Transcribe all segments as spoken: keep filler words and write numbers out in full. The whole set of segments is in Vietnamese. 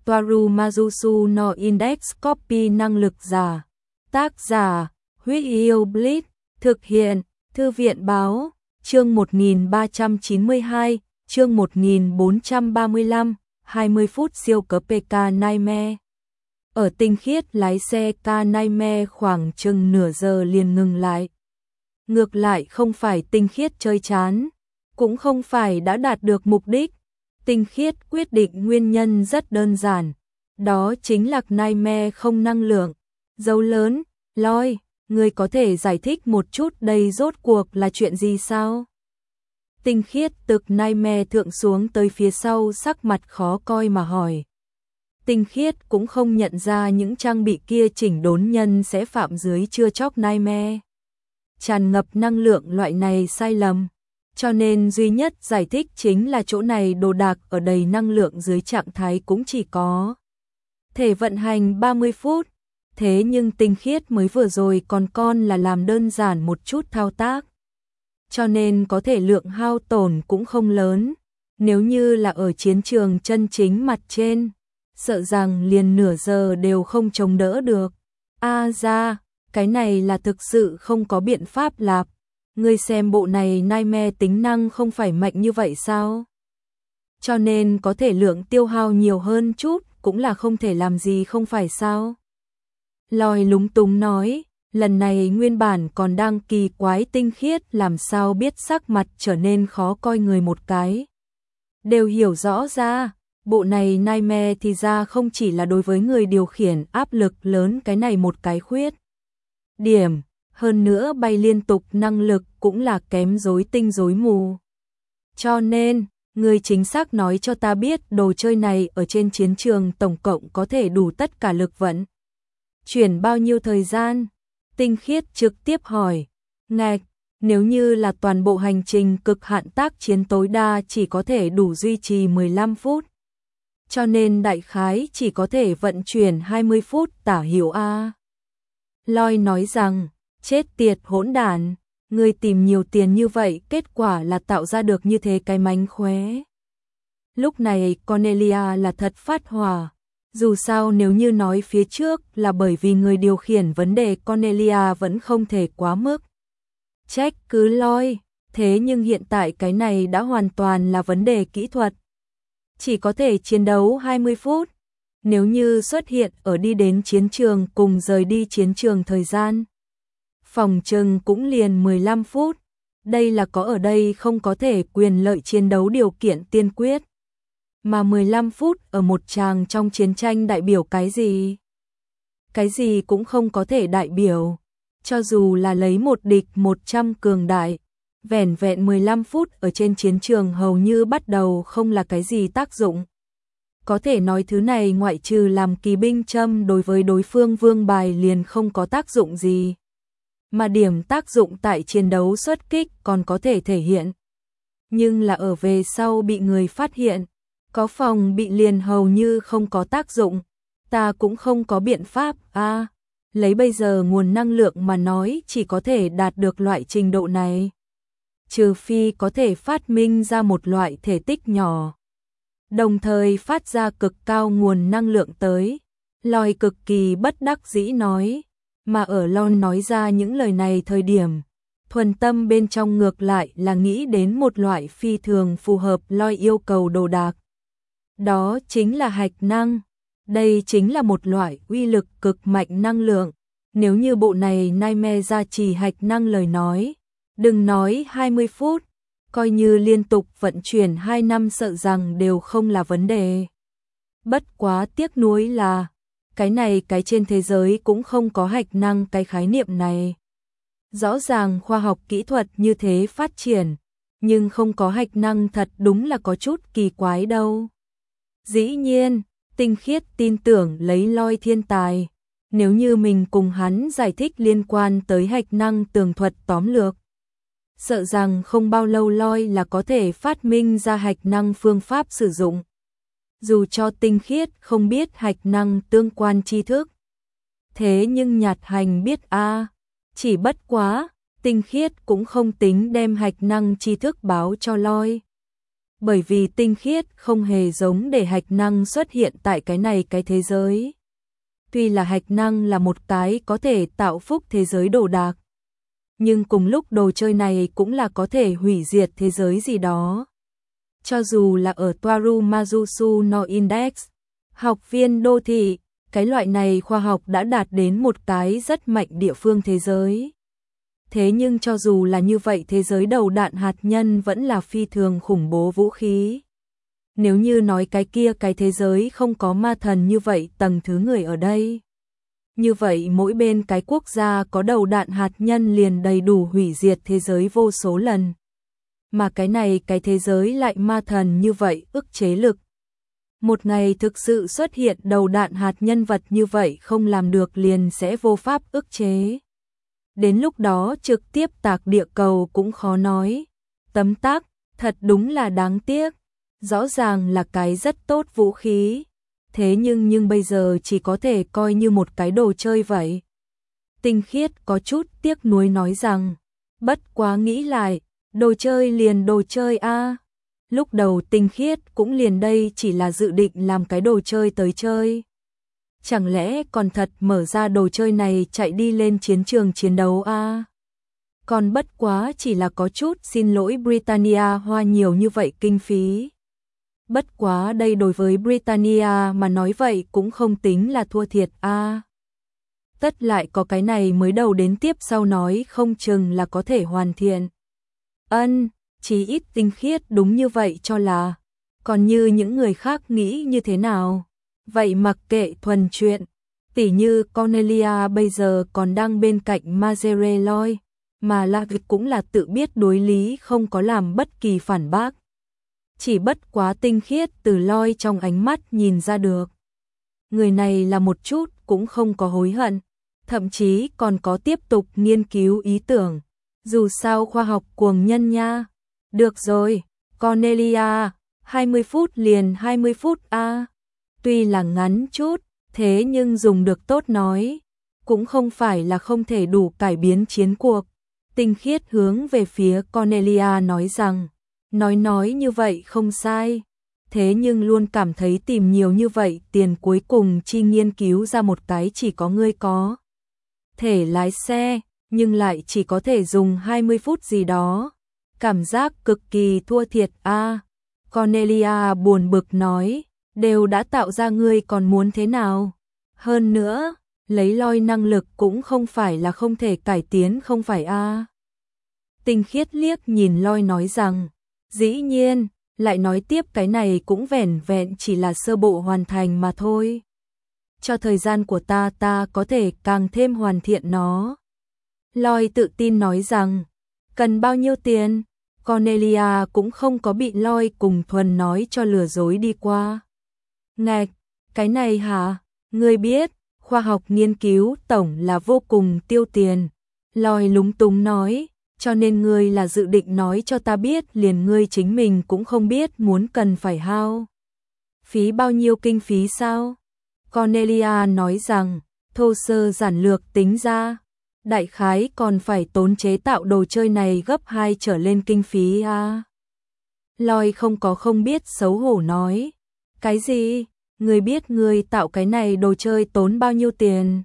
Toaru Majusu no Index Copy năng lực giả. Tác giả, Huyết Yêu Blitz, thực hiện, Thư viện Báo, chương một nghìn ba trăm chín mươi hai, chương một nghìn bốn trăm ba mươi lăm, hai mươi phút siêu cấp pê ca Nightmare. Ở Tinh Khiết lái xe ca Nightmare khoảng chừng nửa giờ liền ngừng lại. Ngược lại không phải Tinh Khiết chơi chán, cũng không phải đã đạt được mục đích. Tinh Khiết quyết định nguyên nhân rất đơn giản, đó chính là Nightmare không năng lượng. Dấu lớn, Loi, người có thể giải thích một chút đây rốt cuộc là chuyện gì sao? Tinh Khiết từ Nightmare thượng xuống tới phía sau, sắc mặt khó coi mà hỏi. Tinh Khiết cũng không nhận ra những trang bị kia chỉnh đốn nhân sẽ phạm dưới chưa chóc Nightmare tràn ngập năng lượng loại này sai lầm, cho nên duy nhất giải thích chính là chỗ này đồ đạc ở đầy năng lượng dưới trạng thái cũng chỉ có thể vận hành ba mươi phút. Thế nhưng Tinh Khiết mới vừa rồi còn con là làm đơn giản một chút thao tác, cho nên có thể lượng hao tổn cũng không lớn. Nếu như là ở chiến trường chân chính mặt trên, sợ rằng liền nửa giờ đều không chống đỡ được. A ra, cái này là thực sự không có biện pháp lạp. Ngươi xem bộ này Nightmare tính năng không phải mạnh như vậy sao? Cho nên có thể lượng tiêu hao nhiều hơn chút cũng là không thể làm gì không phải sao? Loi lúng túng nói, lần này nguyên bản còn đang kỳ quái Tinh Khiết làm sao biết sắc mặt trở nên khó coi người một cái. Đều hiểu rõ ra, bộ này Nightmare thì ra không chỉ là đối với người điều khiển áp lực lớn cái này một cái khuyết điểm, hơn nữa bay liên tục năng lực cũng là kém rối tinh rối mù. Cho nên, người chính xác nói cho ta biết đồ chơi này ở trên chiến trường tổng cộng có thể đủ tất cả lực vận chuyển bao nhiêu thời gian? Tinh Khiết trực tiếp hỏi. Ngạch, nếu như là toàn bộ hành trình cực hạn tác chiến tối đa chỉ có thể đủ duy trì mười lăm phút. Cho nên đại khái chỉ có thể vận chuyển hai mươi phút tả hữu a. Loi nói rằng, chết tiệt hỗn đản, ngươi tìm nhiều tiền như vậy, kết quả là tạo ra được như thế cái mánh khóe. Lúc này Cornelia là thật phát hỏa. Dù sao nếu như nói phía trước là bởi vì người điều khiển vấn đề, Cornelia vẫn không thể quá mức trách cứ Loi, thế nhưng hiện tại cái này đã hoàn toàn là vấn đề kỹ thuật. Chỉ có thể chiến đấu hai mươi phút, nếu như xuất hiện ở đi đến chiến trường cùng rời đi chiến trường thời gian, phòng trừng cũng liền mười lăm phút, đây là có ở đây không có thể quyền lợi chiến đấu điều kiện tiên quyết. Mà mười lăm phút ở một tràng trong chiến tranh đại biểu cái gì? Cái gì cũng không có thể đại biểu. Cho dù là lấy một địch một trăm cường đại, vẻn vẹn mười lăm phút ở trên chiến trường hầu như bắt đầu không là cái gì tác dụng. Có thể nói thứ này ngoại trừ làm kỳ binh châm đối với đối phương vương bài liền không có tác dụng gì. Mà điểm tác dụng tại chiến đấu xuất kích còn có thể thể hiện. Nhưng là ở về sau bị người phát hiện, có phòng bị liền hầu như không có tác dụng, ta cũng không có biện pháp a. À, lấy bây giờ nguồn năng lượng mà nói chỉ có thể đạt được loại trình độ này. Trừ phi có thể phát minh ra một loại thể tích nhỏ, đồng thời phát ra cực cao nguồn năng lượng tới. Loi cực kỳ bất đắc dĩ nói, mà ở Lon nói ra những lời này thời điểm, thuần tâm bên trong ngược lại là nghĩ đến một loại phi thường phù hợp Loi yêu cầu đồ đạc. Đó chính là hạch năng. Đây chính là một loại uy lực cực mạnh năng lượng. Nếu như bộ này Nightmare gia trì hạch năng lời nói, đừng nói hai mươi phút, coi như liên tục vận chuyển hai năm sợ rằng đều không là vấn đề. Bất quá tiếc nuối là, cái này cái trên thế giới cũng không có hạch năng cái khái niệm này. Rõ ràng khoa học kỹ thuật như thế phát triển, nhưng không có hạch năng thật đúng là có chút kỳ quái đâu. Dĩ nhiên, Tinh Khiết tin tưởng lấy Loi thiên tài, nếu như mình cùng hắn giải thích liên quan tới hạch năng tường thuật tóm lược, sợ rằng không bao lâu Loi là có thể phát minh ra hạch năng phương pháp sử dụng. Dù cho Tinh Khiết không biết hạch năng tương quan tri thức, thế nhưng Nhạt Hành biết a, à, chỉ bất quá, Tinh Khiết cũng không tính đem hạch năng tri thức báo cho Loi. bởi vì tinh khiết không hề giống để hạch năng xuất hiện tại cái này cái thế giới. Tuy là hạch năng là một cái có thể tạo phúc thế giới đồ đạc, nhưng cùng lúc đồ chơi này cũng là có thể hủy diệt thế giới gì đó. Cho dù là ở Toaru Mazusu no Index, học viên đô thị, cái loại này khoa học đã đạt đến một cái rất mạnh địa phương thế giới. Thế nhưng cho dù là như vậy, thế giới đầu đạn hạt nhân vẫn là phi thường khủng bố vũ khí. Nếu như nói cái kia cái thế giới không có ma thần như vậy tầng thứ người ở đây, như vậy mỗi bên cái quốc gia có đầu đạn hạt nhân liền đầy đủ hủy diệt thế giới vô số lần. Mà cái này cái thế giới lại ma thần như vậy ức chế lực. Một ngày thực sự xuất hiện đầu đạn hạt nhân vật như vậy không làm được liền sẽ vô pháp ức chế. Đến lúc đó trực tiếp tạc địa cầu cũng khó nói. Tấm tắc, thật đúng là đáng tiếc. Rõ ràng là cái rất tốt vũ khí. Thế nhưng nhưng bây giờ chỉ có thể coi như một cái đồ chơi vậy. Tinh khiết có chút tiếc nuối nói rằng, bất quá nghĩ lại, đồ chơi liền đồ chơi a. Lúc đầu tinh khiết cũng liền đây chỉ là dự định làm cái đồ chơi tới chơi. Chẳng lẽ còn thật mở ra đồ chơi này chạy đi lên chiến trường chiến đấu a? Còn bất quá chỉ là có chút xin lỗi Britannia hoa nhiều như vậy kinh phí. Bất quá đây đối với Britannia mà nói vậy cũng không tính là thua thiệt a. Tất lại có cái này mới đầu đến tiếp sau nói không chừng là có thể hoàn thiện. Ân, chí ít tinh khiết đúng như vậy cho là. Còn như những người khác nghĩ như thế nào? Vậy mặc kệ thuần chuyện, tỉ như Cornelia bây giờ còn đang bên cạnh Mazzarelli, mà là cũng là tự biết đối lý không có làm bất kỳ phản bác. Chỉ bất quá tinh khiết từ Loi trong ánh mắt nhìn ra được. Người này là một chút cũng không có hối hận, thậm chí còn có tiếp tục nghiên cứu ý tưởng. Dù sao khoa học cuồng nhân nha. Được rồi, Cornelia, hai mươi phút liền hai mươi phút a. Tuy là ngắn chút, thế nhưng dùng được tốt nói, cũng không phải là không thể đủ cải biến chiến cuộc. Tinh khiết hướng về phía Cornelia nói rằng, nói nói như vậy không sai, thế nhưng luôn cảm thấy tìm nhiều như vậy tiền cuối cùng chi nghiên cứu ra một cái chỉ có ngươi có thể lái xe, nhưng lại chỉ có thể dùng hai mươi phút gì đó. Cảm giác cực kỳ thua thiệt a. À, Cornelia buồn bực nói, đều đã tạo ra ngươi còn muốn thế nào? Hơn nữa, lấy Loi năng lực cũng không phải là không thể cải tiến không phải a. À. Tinh khiết liếc nhìn Loi nói rằng, dĩ nhiên, lại nói tiếp cái này cũng vẻn vẹn chỉ là sơ bộ hoàn thành mà thôi. Cho thời gian của ta ta có thể càng thêm hoàn thiện nó. Loi tự tin nói rằng, cần bao nhiêu tiền? Cornelia cũng không có bị Loi cùng thuần nói cho lừa dối đi qua. Ngạch, cái này hả? Ngươi biết, khoa học nghiên cứu tổng là vô cùng tiêu tiền. Loi lúng túng nói, cho nên ngươi là dự định nói cho ta biết liền ngươi chính mình cũng không biết muốn cần phải hao phí bao nhiêu kinh phí sao? Cornelia nói rằng, thô sơ giản lược tính ra, đại khái còn phải tốn chế tạo đồ chơi này gấp hai trở lên kinh phí a. À. Loi không có không biết xấu hổ nói, cái gì? Ngươi biết ngươi tạo cái này đồ chơi tốn bao nhiêu tiền?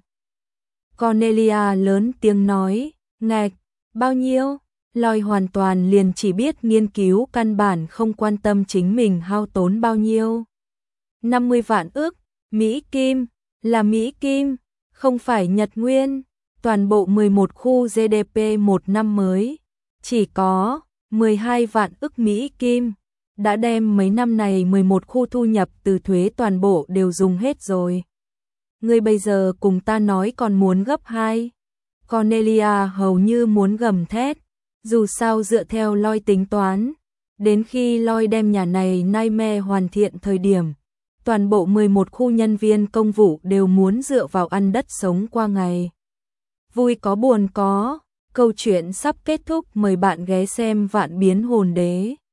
Cornelia lớn tiếng nói, ngạch, bao nhiêu? Loi hoàn toàn liền chỉ biết nghiên cứu, căn bản không quan tâm chính mình hao tốn bao nhiêu. năm mươi vạn ức, Mỹ Kim, là Mỹ Kim, không phải Nhật Nguyên. Toàn bộ mười một khu giê đê pê một năm mới, chỉ có mười hai vạn ức Mỹ Kim. Đã đem mấy năm này mười một khu thu nhập từ thuế toàn bộ đều dùng hết rồi. Ngươi bây giờ cùng ta nói còn muốn gấp hai. Cornelia hầu như muốn gầm thét. Dù sao dựa theo Loi tính toán, đến khi Loi đem nhà này Nightmare hoàn thiện thời điểm, toàn bộ mười một khu nhân viên công vụ đều muốn dựa vào ăn đất sống qua ngày. Vui có buồn có, câu chuyện sắp kết thúc, mời bạn ghé xem Vạn Biến Hồn Đế.